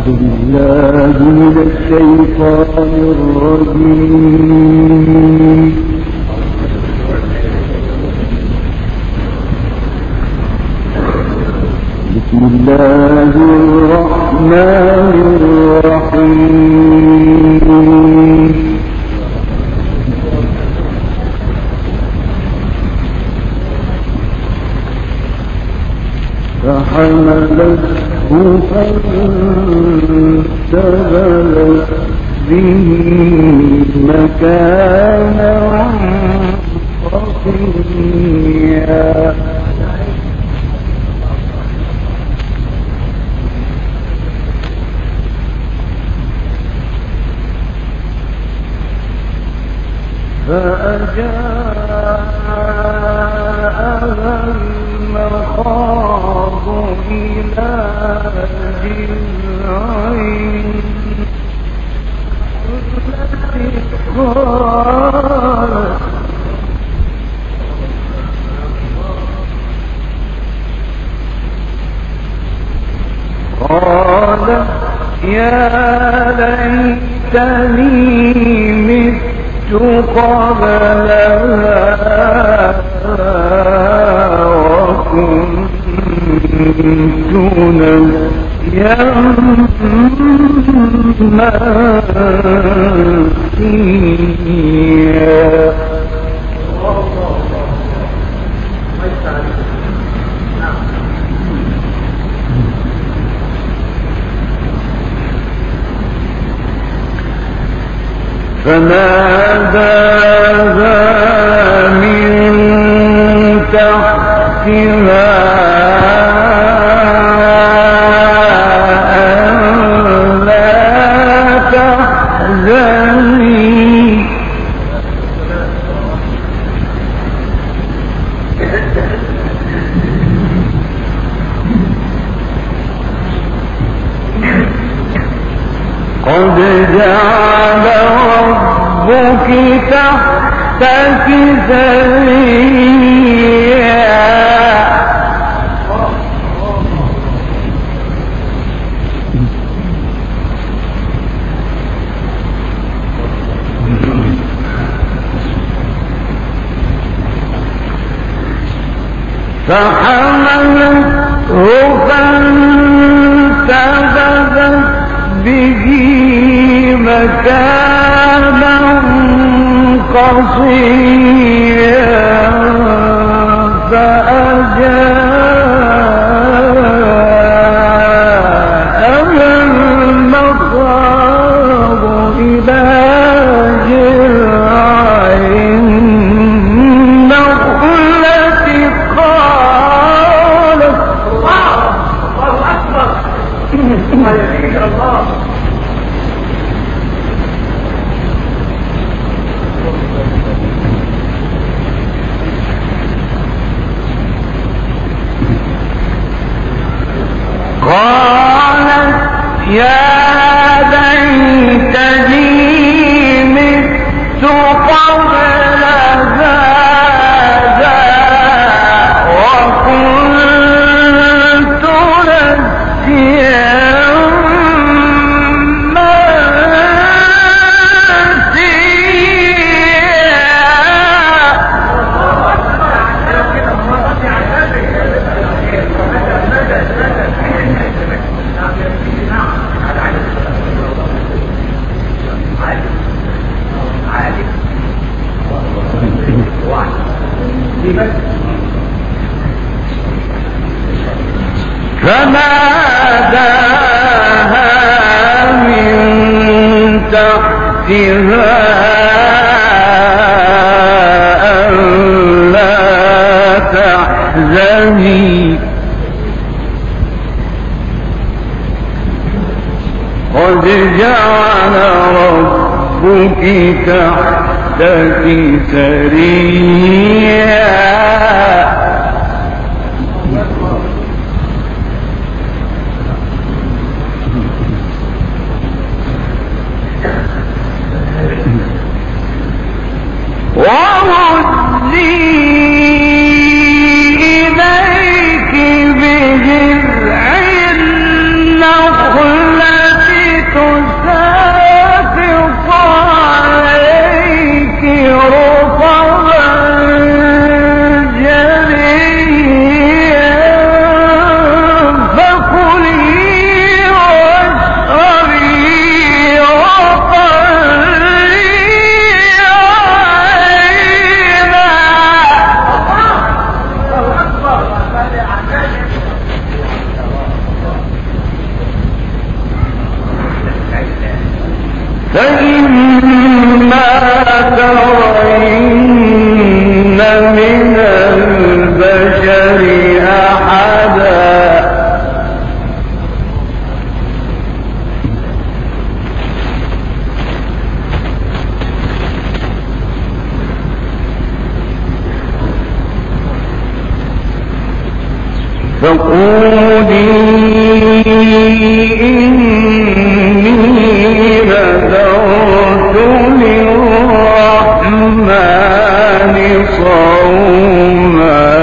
بالله من الشيطان الرجيم. بسم الله الرحمن الرحيم. فحملته فانتبذت به مكانا قصيا. فأجاءها المخاض إلى جذعين التي قالت يا ليتني مت قبل وكنت نسيا منسيا. فناداها من تحتها ألا تحزني قد جعل ربك تحتك سريا. فحملته فانتبذت به مكانا قصيا. فأجاءها المخاض إلى جذع النخلة قالت الله أكبر الله. قالت يا ليتني مت قبل هذا وكنت نسيا فناداها من تحتها ألا تحزني قد جعل ربك تحتك سريا. وهزي إليك بجذع النخلة البشر أحدا فقولي إني نذرت للرحمن صوما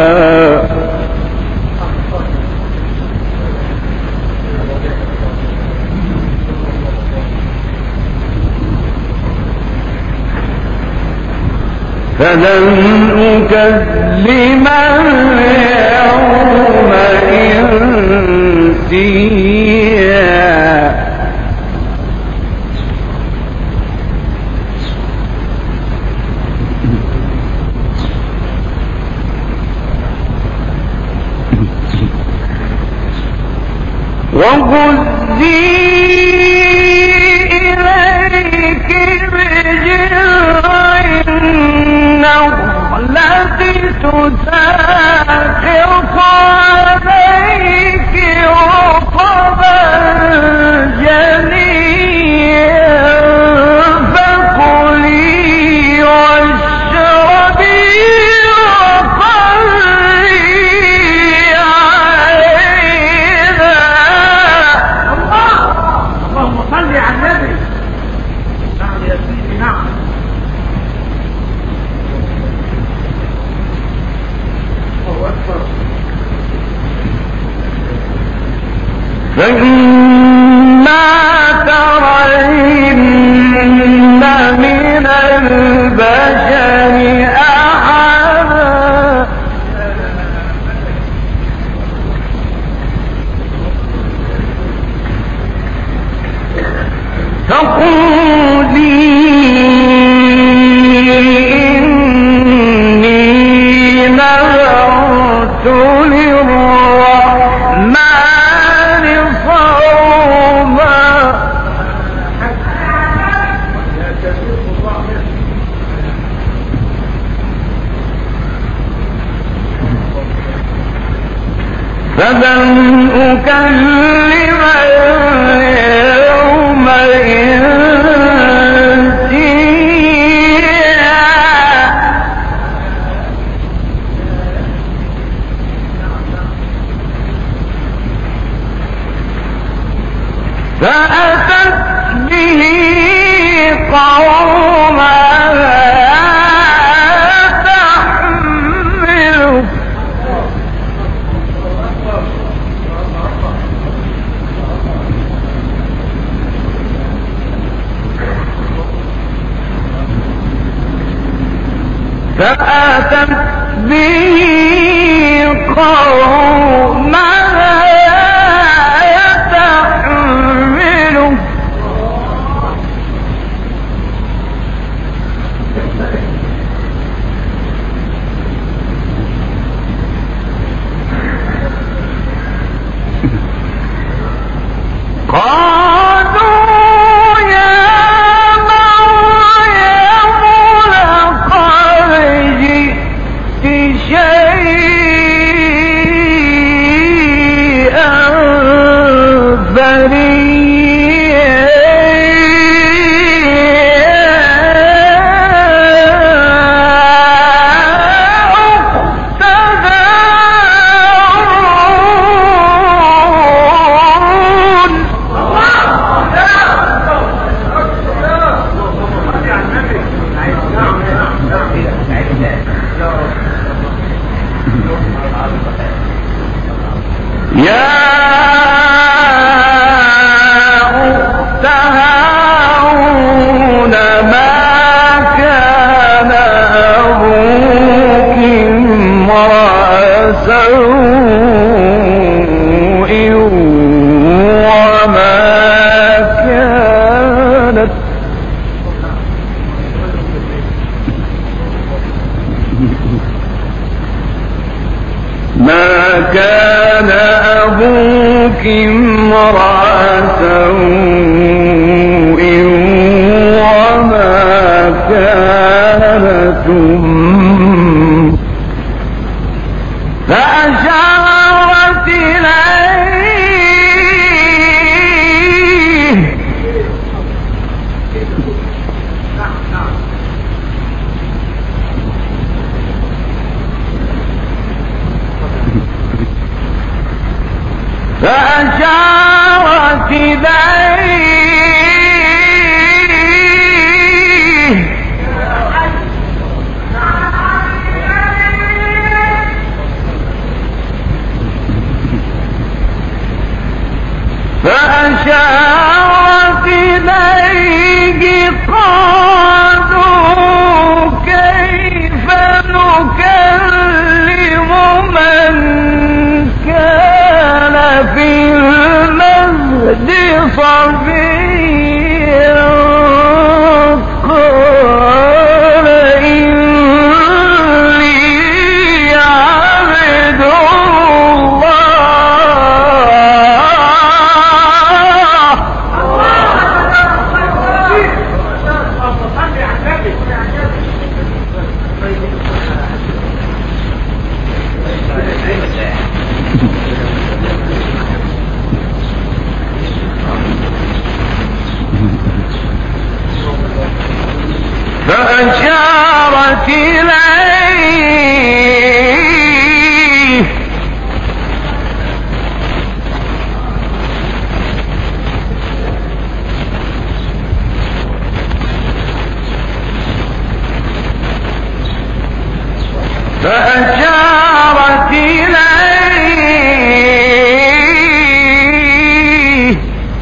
فلن أكلم اليوم إنسيا وهزي إليك بجذع النخلة تساقط عليك رطبا جنيا فكلي واشربي وقري عينا. اللهم صل على النبي. نعم يا سيدي نعم. فإما ترين من البشر أحدا فقولي إني نذرت للرحمن صوما فلن أكلم اليوم إنسيا فأتت به قومها تحمله فأتت به قومها تحمله قالوا يا مريم لقد جئت شيئا فريا يا أخت هارون ما كان أبوك امرأ سوء وما كانت أبوك امرأ سوء وما كانت فأشارت إليه فأشارت إليه قالوا كيف نكلم من كان في المهد صبيا قال إني عبد فأشارت إليه فأشارت إليه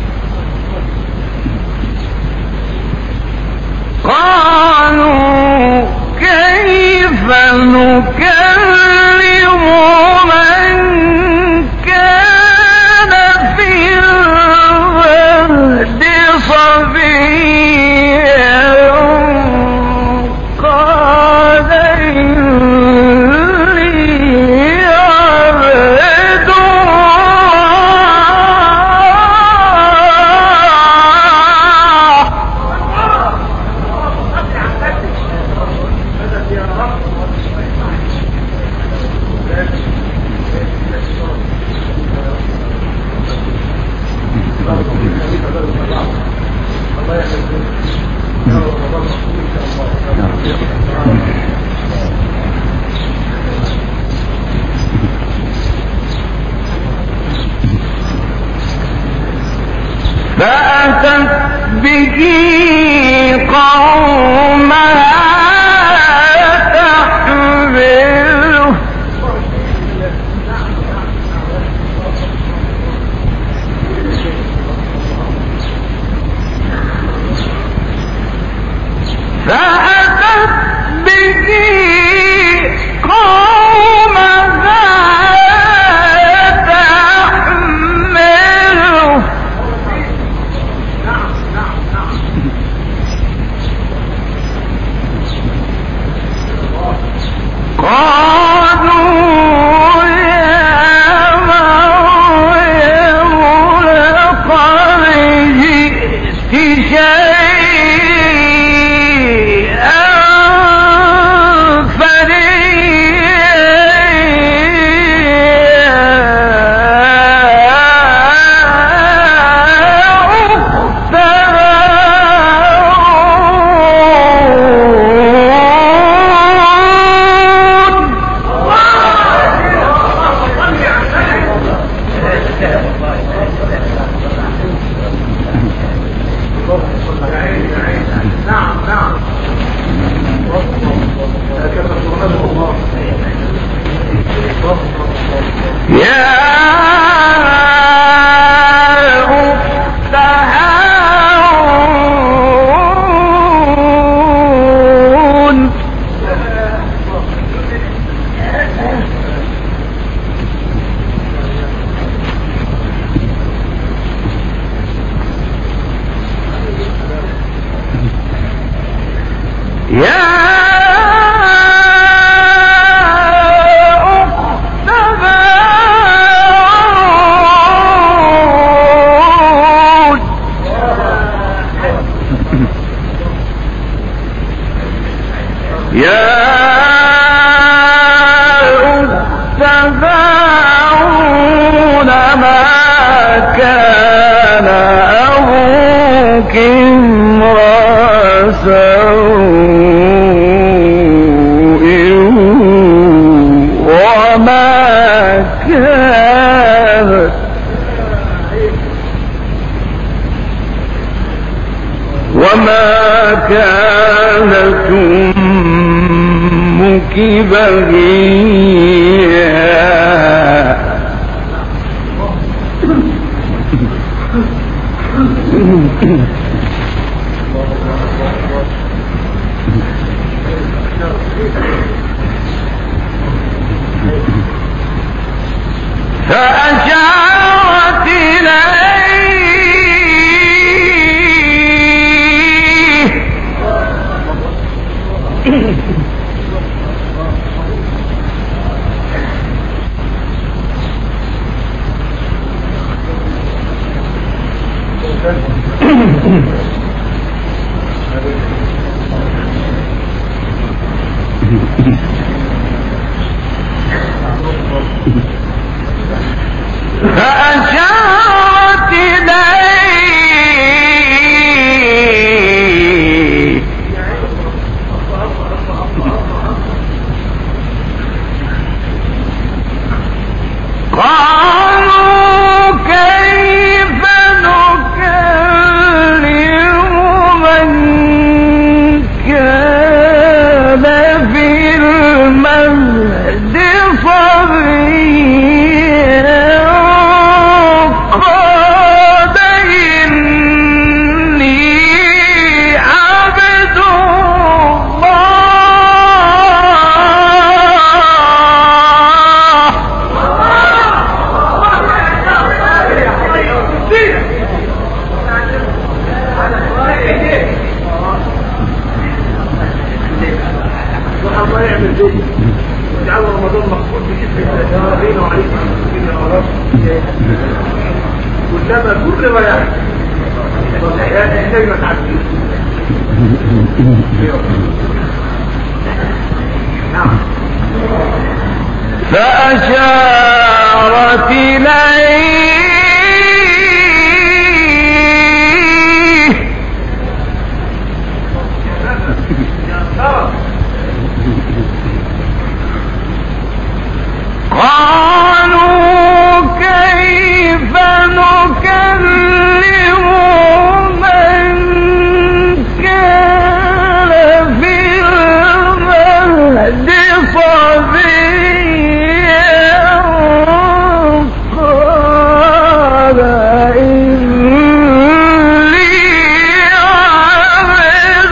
قالوا كيف نكلم من كان في المهد صبيا قال إني عبد فأتت به قومها تحمله فأتت به قومها تحمله قالوا يا مريم لقد جئت شيئا امرأ سوء وما كانت أمك بغيا فأشارت إليه فأشارت إليه قالوا كيف نكلم من كان في المهد صبيا قال إني عبد الله يعمل ذلك وجعل رمضان مقبول باسم الشهرين وعليكم يا رب كلما كل ما يحدث زي ما تعدي نعم فأشارت إليه قالوا كيف نكلم من كان في المهد صبيا قال إني عبد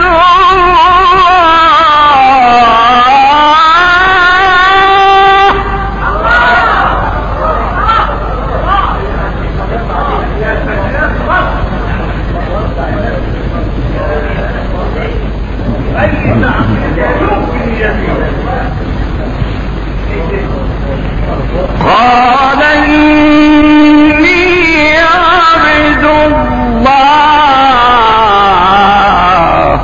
قال إني عبد الله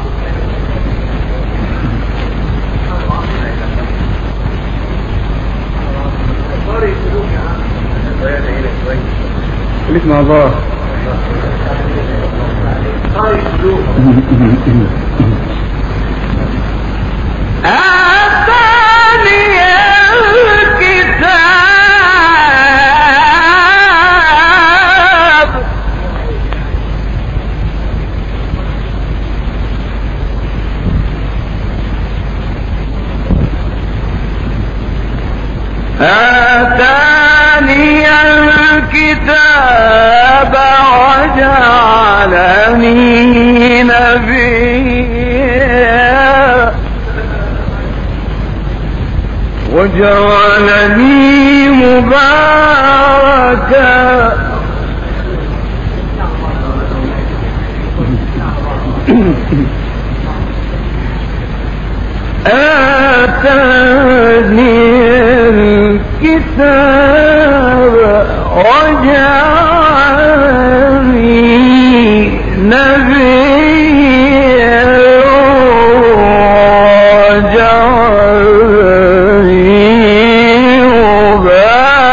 خليك مع الله آتاني الكتاب آتاني الكتاب وجعلني نبيا وجعلني مباركا آتاني الكتاب وجعلني نبيا وجعلني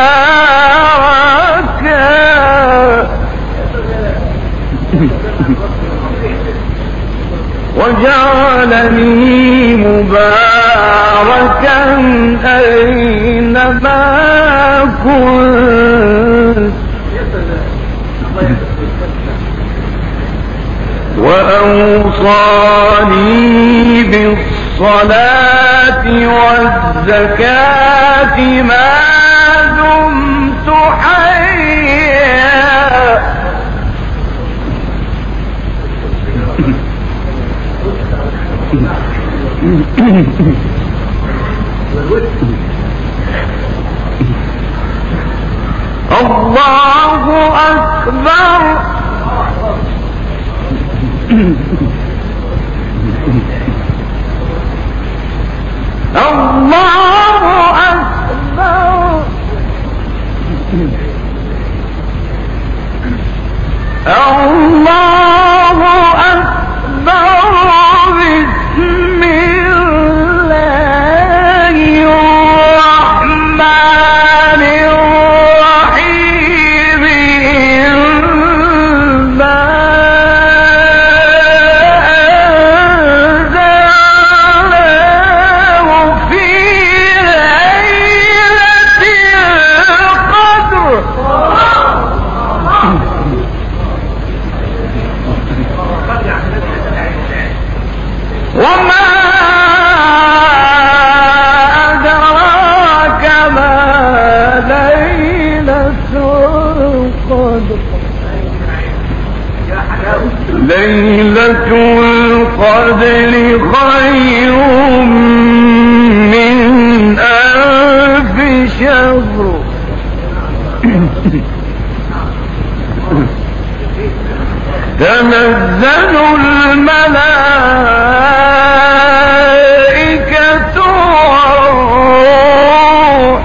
مباركا مباركا أينما كنت وأوصاني بالصلاة والزكاة ما دمت حيا الله أكبر الله أكبر الله أكبر بسم الله الرحمن الرحيم وما أدراك ما ليلة القدر ليلة القدر خير من 1000 شهر تنزل الملائكة والروح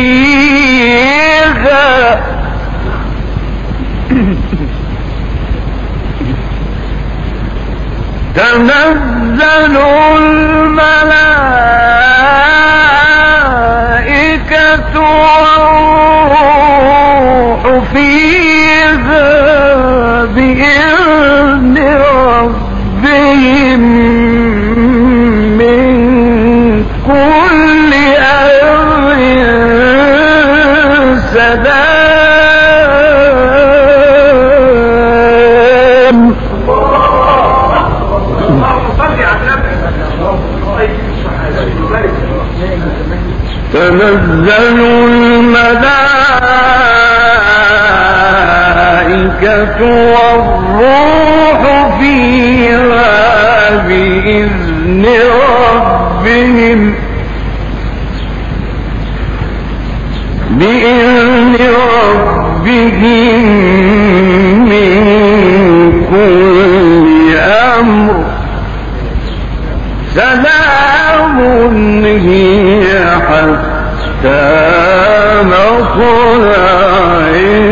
فيها تنزل الملائكة والروح فيها بإذن ربهم من كل أمر سلام تنزل الملائكة والروح فيها بإذن ربهم من كل أمر سلام هي حتى مطلع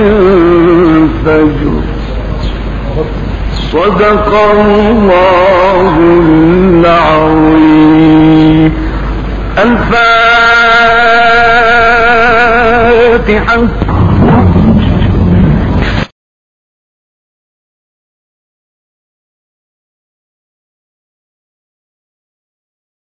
الفجر صدق الله العظيم. الفاتحة.